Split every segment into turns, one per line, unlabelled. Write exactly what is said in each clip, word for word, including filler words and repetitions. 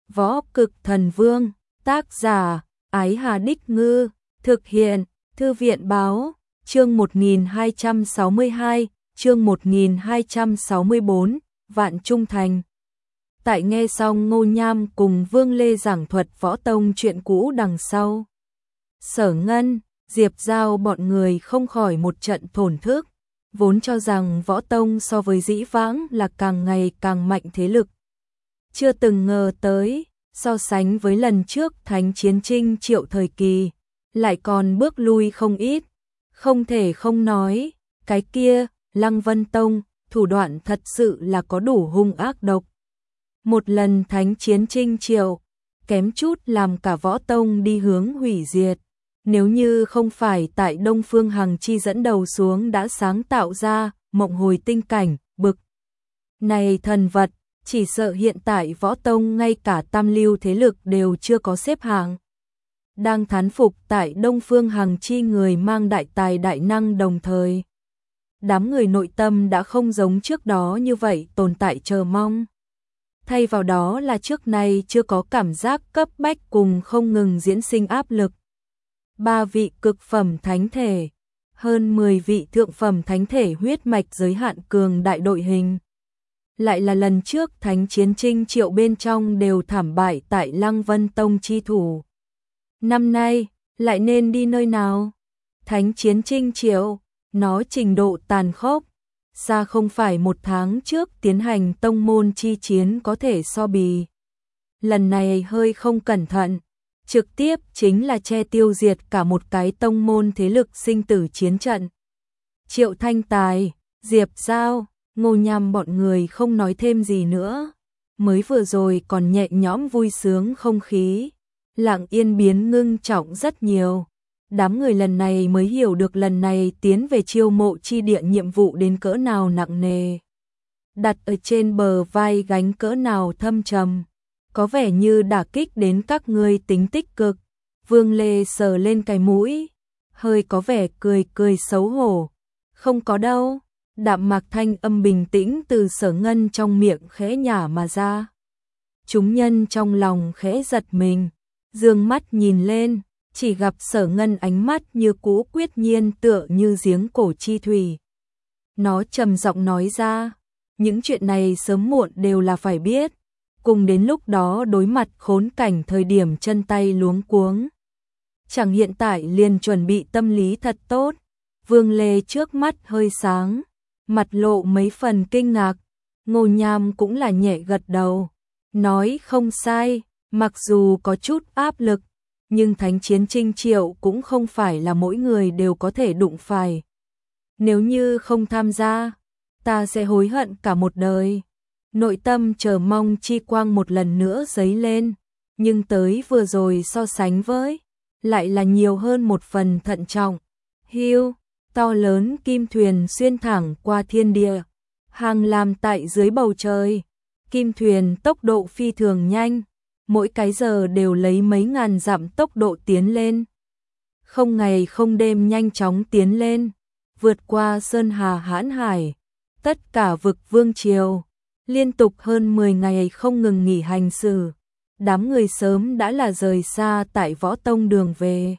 Võ Cực Thần Vương, tác giả, Ái Hà Đích Ngư, thực hiện, Thư viện Báo, chương một nghìn hai trăm sáu mươi hai, chương một nghìn hai trăm sáu mươi bốn, Vạn Trung Thành. Tại nghe xong Ngô Nham cùng Vương Lê giảng thuật võ tông chuyện cũ đằng sau, Sở Ngân, Diệp Giao bọn người không khỏi một trận thổn thức, vốn cho rằng võ tông so với dĩ vãng là càng ngày càng mạnh thế lực. Chưa từng ngờ tới, so sánh với lần trước Thánh Chiến Trinh Triệu thời kỳ, lại còn bước lui không ít. Không thể không nói, cái kia, Lăng Vân Tông, thủ đoạn thật sự là có đủ hung ác độc. Một lần Thánh Chiến Trinh Triệu, kém chút làm cả võ tông đi hướng hủy diệt. Nếu như không phải tại Đông Phương Hằng Chi dẫn đầu xuống đã sáng tạo ra mộng hồi tinh cảnh, bực này thần vật, chỉ sợ hiện tại võ tông ngay cả tam lưu thế lực đều chưa có xếp hạng. Đang thán phục tại Đông Phương Hằng Chi người mang đại tài đại năng đồng thời. Đám người nội tâm đã không giống trước đó như vậy tồn tại chờ mong. Thay vào đó là trước nay chưa có cảm giác cấp bách cùng không ngừng diễn sinh áp lực. Ba vị cực phẩm thánh thể, hơn mười vị thượng phẩm thánh thể huyết mạch giới hạn cường đại đội hình. Lại là lần trước Thánh Chiến Trinh Triệu bên trong đều thảm bại tại Lăng Vân Tông chi thủ. Năm nay, lại nên đi nơi nào? Thánh Chiến Trinh Triệu, nó trình độ tàn khốc, xa không phải một tháng trước tiến hành tông môn chi chiến có thể so bì. Lần này hơi không cẩn thận, trực tiếp chính là che tiêu diệt cả một cái tông môn thế lực sinh tử chiến trận. Triệu Thanh Tài, Diệp Giao, Ngô Nham bọn người không nói thêm gì nữa. Mới vừa rồi còn nhẹ nhõm vui sướng không khí, lặng yên biến ngưng trọng rất nhiều. Đám người lần này mới hiểu được lần này tiến về chiêu mộ chi địa nhiệm vụ đến cỡ nào nặng nề. Đặt ở trên bờ vai gánh cỡ nào thâm trầm. Có vẻ như đả kích đến các ngươi tính tích cực. Vương Lê sờ lên cái mũi, hơi có vẻ cười cười xấu hổ. Không có đâu. Đạm mạc thanh âm bình tĩnh từ Sở Ngân trong miệng khẽ nhả mà ra. Chúng nhân trong lòng khẽ giật mình, dương mắt nhìn lên, chỉ gặp Sở Ngân ánh mắt như cũ quyết nhiên tựa như giếng cổ chi thủy. Nó trầm giọng nói ra, những chuyện này sớm muộn đều là phải biết, cùng đến lúc đó đối mặt khốn cảnh thời điểm chân tay luống cuống. Chẳng hiện tại liền chuẩn bị tâm lý thật tốt. Vương Lê trước mắt hơi sáng, mặt lộ mấy phần kinh ngạc. Ngô Nham cũng là nhẹ gật đầu, nói không sai, mặc dù có chút áp lực, nhưng Thánh Chiến Trinh Triệu cũng không phải là mỗi người đều có thể đụng phải. Nếu như không tham gia, ta sẽ hối hận cả một đời. Nội tâm chờ mong chi quang một lần nữa dấy lên, nhưng tới vừa rồi so sánh với, lại là nhiều hơn một phần thận trọng. Hiu, to lớn kim thuyền xuyên thẳng qua thiên địa, hàng làm tại dưới bầu trời. Kim thuyền tốc độ phi thường nhanh, mỗi cái giờ đều lấy mấy ngàn dặm tốc độ tiến lên. Không ngày không đêm nhanh chóng tiến lên, vượt qua sơn hà hãn hải, tất cả vực vương triều, liên tục hơn mười ngày không ngừng nghỉ hành xử. Đám người sớm đã là rời xa tại võ tông đường về.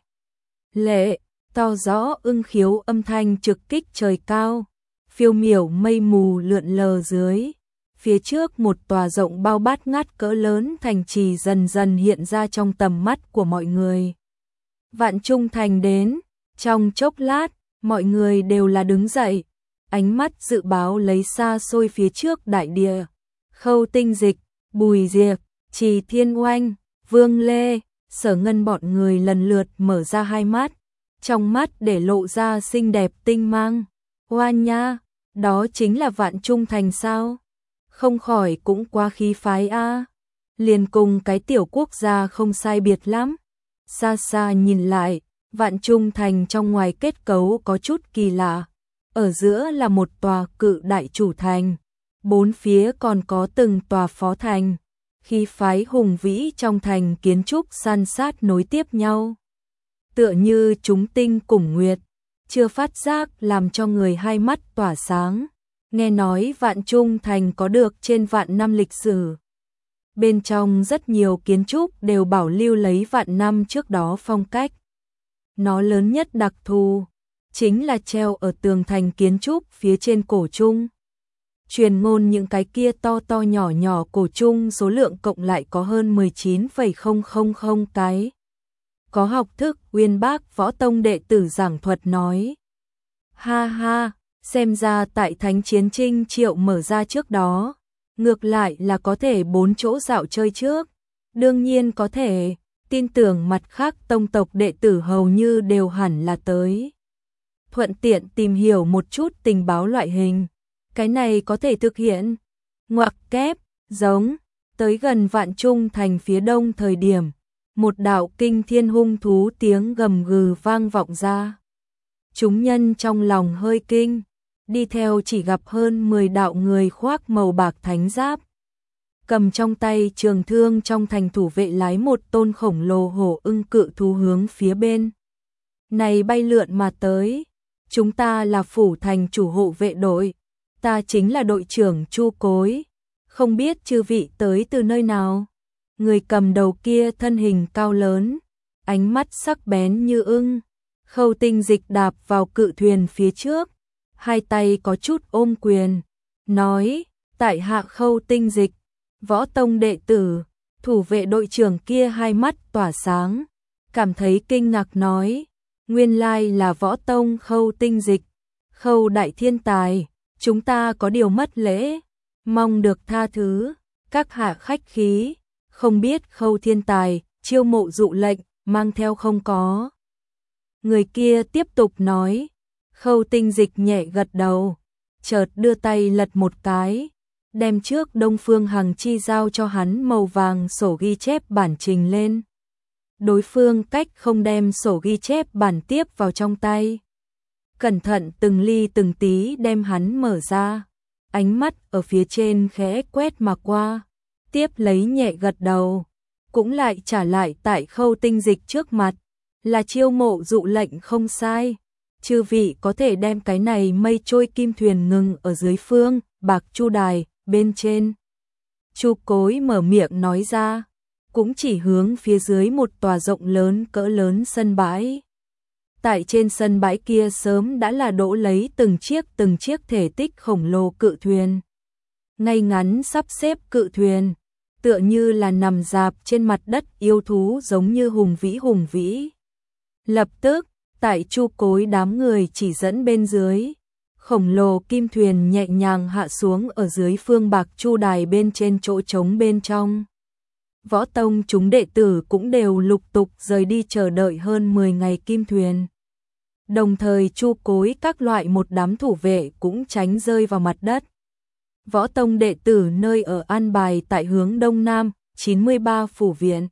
Lệ, to rõ ưng khiếu âm thanh trực kích trời cao, phiêu miểu mây mù lượn lờ dưới. Phía trước một tòa rộng bao bát ngát cỡ lớn thành trì dần dần hiện ra trong tầm mắt của mọi người. Vạn Trung Thành đến, trong chốc lát, mọi người đều là đứng dậy, ánh mắt dự báo lấy xa xôi phía trước đại địa. Khâu Tinh Dịch, Bùi Diệp, Trì Thiên Oanh, Vương Lê, Sở Ngân bọn người lần lượt mở ra hai mắt, trong mắt để lộ ra xinh đẹp tinh mang. Oan nha, đó chính là Vạn Trung Thành sao? Không khỏi cũng quá khí phái a. Liền cùng cái tiểu quốc gia không sai biệt lắm. Xa xa nhìn lại, Vạn Trung Thành trong ngoài kết cấu có chút kỳ lạ. Ở giữa là một tòa cự đại chủ thành, bốn phía còn có từng tòa phó thành. Khí phái hùng vĩ trong thành kiến trúc san sát nối tiếp nhau, tựa như chúng tinh cùng nguyệt, chưa phát giác làm cho người hai mắt tỏa sáng. Nghe nói Vạn Trung Thành có được trên vạn năm lịch sử. bên trong rất nhiều kiến trúc đều bảo lưu lấy vạn năm trước đó phong cách. Nó lớn nhất đặc thù chính là treo ở tường thành kiến trúc phía trên cổ chung. Truyền ngôn những cái kia to to nhỏ nhỏ cổ chung số lượng cộng lại có hơn mười chín phẩy không không không cái. Có học thức uyên bác võ tông đệ tử giảng thuật nói. Ha ha, xem ra tại Thánh Chiến Trinh Triệu mở ra trước đó, ngược lại là có thể bốn chỗ dạo chơi trước. Đương nhiên có thể, tin tưởng mặt khác tông tộc đệ tử hầu như đều hẳn là tới. Thuận tiện tìm hiểu một chút tình báo loại hình. Cái này có thể thực hiện. Ngoặc kép, giống, tới gần Vạn Trung thành phía đông thời điểm, một đạo kinh thiên hung thú tiếng gầm gừ vang vọng ra. Chúng nhân trong lòng hơi kinh, đi theo chỉ gặp hơn mười đạo người khoác màu bạc thánh giáp. Cầm trong tay trường thương trong thành thủ vệ lái một tôn khổng lồ hổ ưng cự thú hướng phía bên này bay lượn mà tới. Chúng ta là phủ thành chủ hộ vệ đội, ta chính là đội trưởng Chu Cối, không biết chư vị tới từ nơi nào. Người cầm đầu kia thân hình cao lớn, ánh mắt sắc bén như ưng. Khâu Tinh Dịch đạp vào cự thuyền phía trước, hai tay có chút ôm quyền, nói, tại hạ Khâu Tinh Dịch, võ tông đệ tử. Thủ vệ đội trưởng kia hai mắt tỏa sáng, cảm thấy kinh ngạc nói, nguyên lai là võ tông Khâu Tinh Dịch, Khâu đại thiên tài, chúng ta có điều mất lễ, mong được tha thứ, các hạ khách khí, không biết Khâu thiên tài, chiêu mộ dụ lệnh, mang theo không có. Người kia tiếp tục nói, Khâu Tinh Dịch nhẹ gật đầu, chợt đưa tay lật một cái, đem trước Đông Phương Hằng Chi giao cho hắn màu vàng sổ ghi chép bản trình lên. Đối phương cách không đem sổ ghi chép bản tiếp vào trong tay. Cẩn thận từng ly từng tí đem hắn mở ra, ánh mắt ở phía trên khẽ quét mà qua, tiếp lấy nhẹ gật đầu, cũng lại trả lại tại Khâu Tinh Dịch trước mặt, là chiêu mộ dụ lệnh không sai. Chư vị có thể đem cái này mây trôi kim thuyền ngừng ở dưới phương bạc chu đài bên trên. Chu Cối mở miệng nói ra, cũng chỉ hướng phía dưới một tòa rộng lớn cỡ lớn sân bãi. Tại trên sân bãi kia sớm đã là đỗ lấy từng chiếc từng chiếc thể tích khổng lồ cự thuyền. Ngay ngắn sắp xếp cự thuyền, tựa như là nằm dạp trên mặt đất yêu thú giống như hùng vĩ hùng vĩ. Lập tức, tại Chu Cối đám người chỉ dẫn bên dưới, khổng lồ kim thuyền nhẹ nhàng hạ xuống ở dưới phương bạc chu đài bên trên chỗ trống bên trong. Võ tông chúng đệ tử cũng đều lục tục rời đi chờ đợi hơn mười ngày kim thuyền. Đồng thời Chu Cối các loại một đám thủ vệ cũng tránh rơi vào mặt đất. Võ tông đệ tử nơi ở an bài tại hướng đông nam, chín mươi ba phủ viện.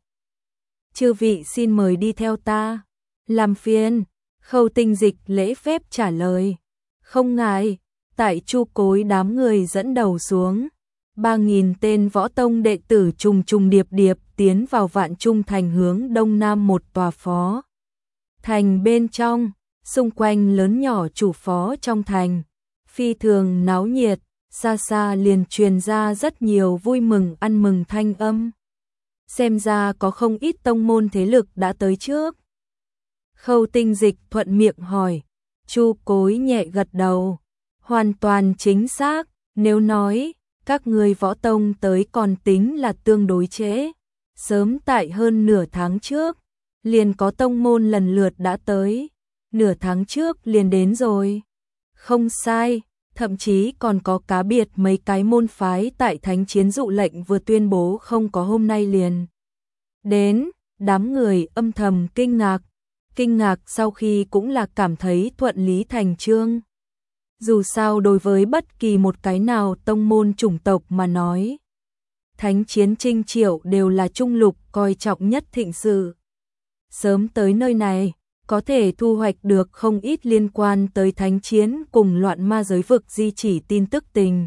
Chư vị xin mời đi theo ta. Làm phiền, Khâu Tinh Dịch lễ phép trả lời. Không ngại, tại Chu Cối đám người dẫn đầu xuống. Ba nghìn tên võ tông đệ tử trùng trùng điệp điệp tiến vào Vạn Trung thành hướng đông nam một tòa phó. Thành bên trong, xung quanh lớn nhỏ chủ phó trong thành, phi thường náo nhiệt, xa xa liền truyền ra rất nhiều vui mừng ăn mừng thanh âm. Xem ra có không ít tông môn thế lực đã tới trước. Khâu Tinh Dịch thuận miệng hỏi, Chu Cối nhẹ gật đầu, hoàn toàn chính xác, nếu nói các người võ tông tới còn tính là tương đối trễ, sớm tại hơn nửa tháng trước, liền có tông môn lần lượt đã tới, nửa tháng trước liền đến rồi. Không sai, thậm chí còn có cá biệt mấy cái môn phái tại Thánh Chiến dụ lệnh vừa tuyên bố không có hôm nay liền đến, đám người âm thầm kinh ngạc, kinh ngạc sau khi cũng là cảm thấy thuận lý thành chương. Dù sao đối với bất kỳ một cái nào tông môn chủng tộc mà nói, Thánh Chiến Trinh Triệu đều là trung lục coi trọng nhất thịnh sự. Sớm tới nơi này, có thể thu hoạch được không ít liên quan tới Thánh Chiến cùng loạn ma giới vực di chỉ tin tức tình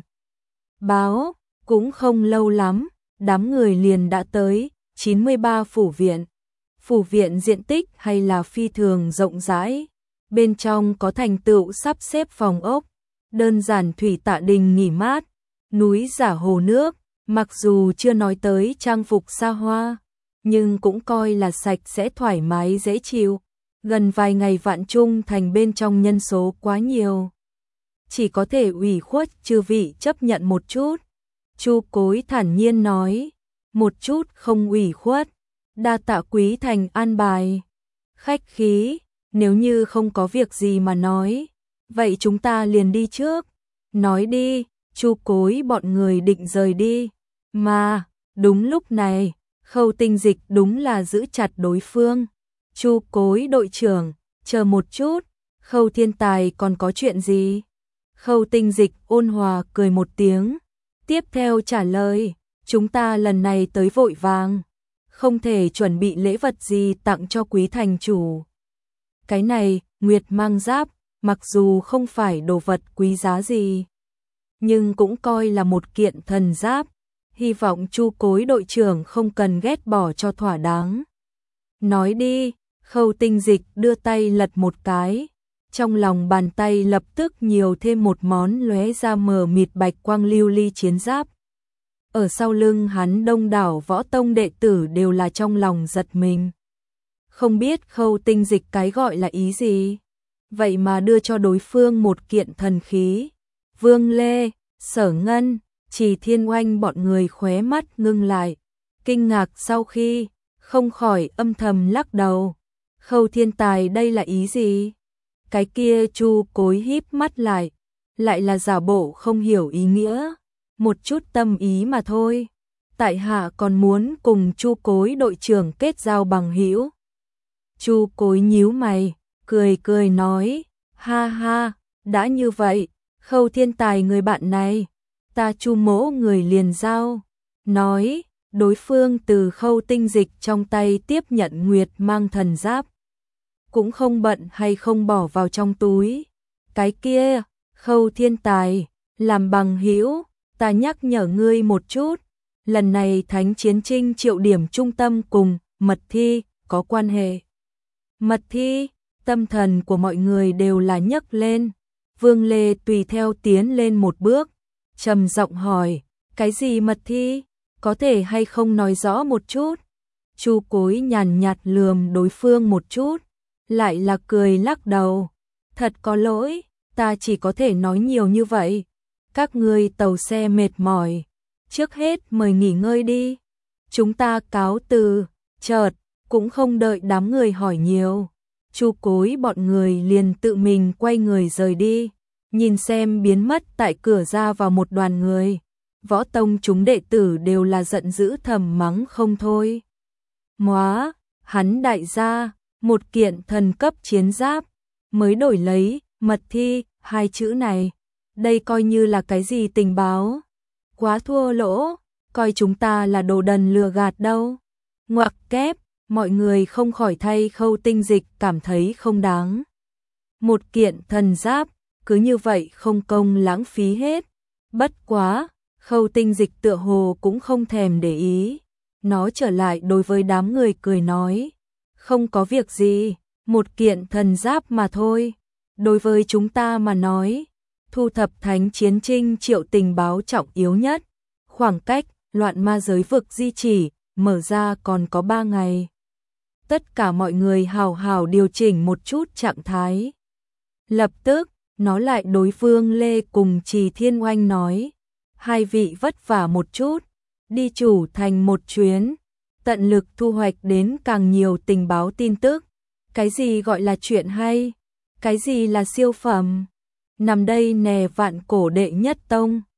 báo, cũng không lâu lắm, đám người liền đã tới chín mươi ba phủ viện. Phủ viện diện tích hay là phi thường rộng rãi, bên trong có thành tựu sắp xếp phòng ốc, đơn giản thủy tạ đình nghỉ mát, núi giả hồ nước, Mặc dù chưa nói tới trang phục xa hoa, nhưng cũng coi là sạch sẽ thoải mái dễ chịu. Gần vài ngày Vạn Trung Thành bên trong nhân số quá nhiều, chỉ có thể ủy khuất chư vị chấp nhận một chút. Chu Cối thản nhiên nói, một chút không ủy khuất, đa tạ Quý Thành an bài. Khách khí, nếu như không có việc gì mà nói, vậy chúng ta liền đi trước. Nói đi, Chu Cối bọn người định rời đi, mà đúng lúc này, Khâu Tinh Dịch đúng là giữ chặt đối phương. Chu Cối đội trưởng, chờ một chút, Khâu Thiên Tài còn có chuyện gì? Khâu Tinh Dịch ôn hòa cười một tiếng, tiếp theo trả lời, chúng ta lần này tới vội vàng, không thể chuẩn bị lễ vật gì tặng cho quý thành chủ. Cái này, Nguyệt Mang Giáp, mặc dù không phải đồ vật quý giá gì, nhưng cũng coi là một kiện thần giáp, hy vọng Chu Cối đội trưởng không cần ghét bỏ cho thỏa đáng. Nói đi, Khâu Tinh Dịch đưa tay lật một cái, trong lòng bàn tay lập tức nhiều thêm một món lóe ra mờ mịt bạch quang lưu ly chiến giáp. Ở sau lưng hắn đông đảo võ tông đệ tử đều là trong lòng giật mình. Không biết Khâu Tinh Dịch cái gọi là ý gì, vậy mà đưa cho đối phương một kiện thần khí. Vương Lê, Sở Ngân, Trì Thiên Oanh bọn người khóe mắt ngưng lại, kinh ngạc sau khi không khỏi âm thầm lắc đầu. Khâu Thiên Tài đây là ý gì? Cái kia Chu Cối híp mắt lại, lại là giả bộ không hiểu ý nghĩa, một chút tâm ý mà thôi. Tại hạ còn muốn cùng Chu Cối đội trưởng kết giao bằng hữu. Chu Cối nhíu mày, cười cười nói, ha ha, đã như vậy, Khâu Thiên Tài người bạn này, ta Chu mỗ người liền giao. Nói, đối phương từ Khâu Tinh Dịch trong tay tiếp nhận Nguyệt Mang thần giáp, cũng không bận hay không bỏ vào trong túi. Cái kia, Khâu Thiên Tài, làm bằng hữu, ta nhắc nhở ngươi một chút, lần này Thánh Chiến Trinh triệu điểm trung tâm cùng mật thi có quan hệ. Mật thi, tâm thần của mọi người đều là nhấc lên. Vương Lê tùy theo tiến lên một bước, trầm giọng hỏi, cái gì mật thi, có thể hay không nói rõ một chút? Chu Cối nhàn nhạt lườm đối phương một chút, lại là cười lắc đầu, thật có lỗi, ta chỉ có thể nói nhiều như vậy. Các ngươi tàu xe mệt mỏi, trước hết mời nghỉ ngơi đi, chúng ta cáo từ. Chợt cũng không đợi đám người hỏi nhiều, Chu Cối bọn người liền tự mình quay người rời đi. Nhìn xem biến mất tại cửa ra vào một đoàn người, võ tông chúng đệ tử đều là giận dữ thầm mắng không thôi. Móa, hắn đại gia, một kiện thần cấp chiến giáp, mới đổi lấy mật thi hai chữ này, đây coi như là cái gì tình báo? Quá thua lỗ, coi chúng ta là đồ đần lừa gạt đâu. Ngoặc kép, mọi người không khỏi thay Khâu Tinh Dịch cảm thấy không đáng. Một kiện thần giáp, cứ như vậy không công lãng phí hết. Bất quá, Khâu Tinh Dịch tựa hồ cũng không thèm để ý. Nó trở lại đối với đám người cười nói, không có việc gì, một kiện thần giáp mà thôi. Đối với chúng ta mà nói, thu thập Thánh Chiến Trinh triệu tình báo trọng yếu nhất. Khoảng cách loạn ma giới vực di chỉ mở ra còn có ba ngày. Tất cả mọi người hào hào điều chỉnh một chút trạng thái. Lập tức, nó lại đối Vương Lê cùng Trì Thiên Oanh nói, hai vị vất vả một chút, đi chủ thành một chuyến, tận lực thu hoạch đến càng nhiều tình báo tin tức. Cái gì gọi là chuyện hay? Cái gì là siêu phẩm? Nằm đây nè vạn cổ đệ nhất tông.